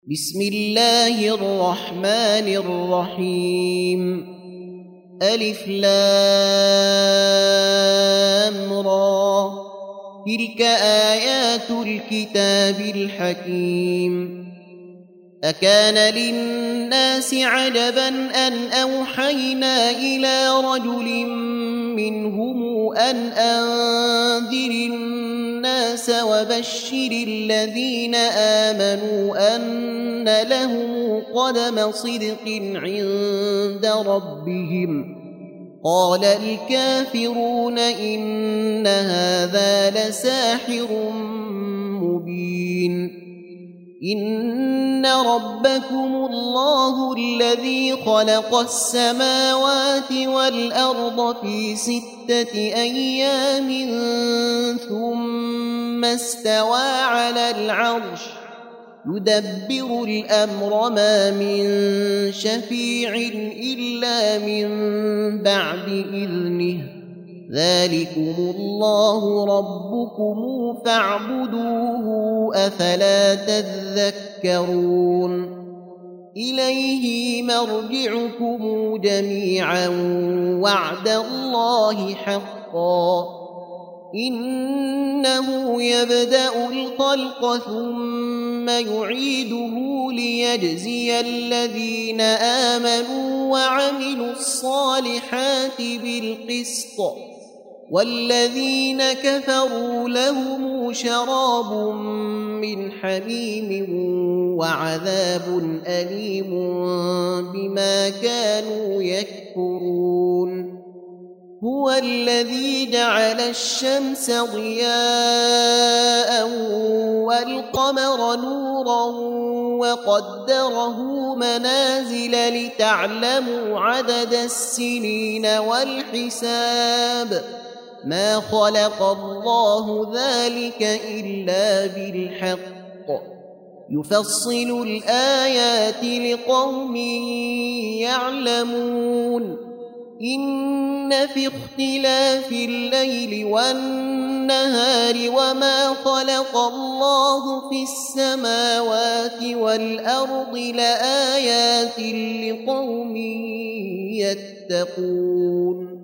بسم الله الرحمن الرحيم ألف لام را تلك آيات الكتاب الحكيم أكان للناس عجبا أن أوحينا إلى رجل منهم أن أنذر الناس وبشر الذين آمنوا أن لهم قدم صدق عند ربهم قال الكافرون إن هذا لساحر مبين إن ربكم الله الذي خلق السماوات والأرض في 6 أيام ثم استوى على العرش يدبر الأمر ما من شفيع إلا من بعد إذنه ذلكم الله ربكم فاعبدوه أفلا تذكرون إليه مرجعكم جميعا وعد الله حقا إنه يبدأ الخلق ثم يعيده ليجزي الذين آمنوا وعملوا الصالحات بالقسط والذين كفروا لهم شراب من حميم وعذاب أليم بما كانوا يكفرون هو الذي جعل الشمس ضياء والقمر نورا وقدره منازل لتعلموا عدد السنين والحساب ما خلق الله ذلك إلا بالحق يفصل الآيات لقوم يعلمون إن في اختلاف الليل والنهار وما خلق الله في السماوات والأرض لآيات لقوم يتقون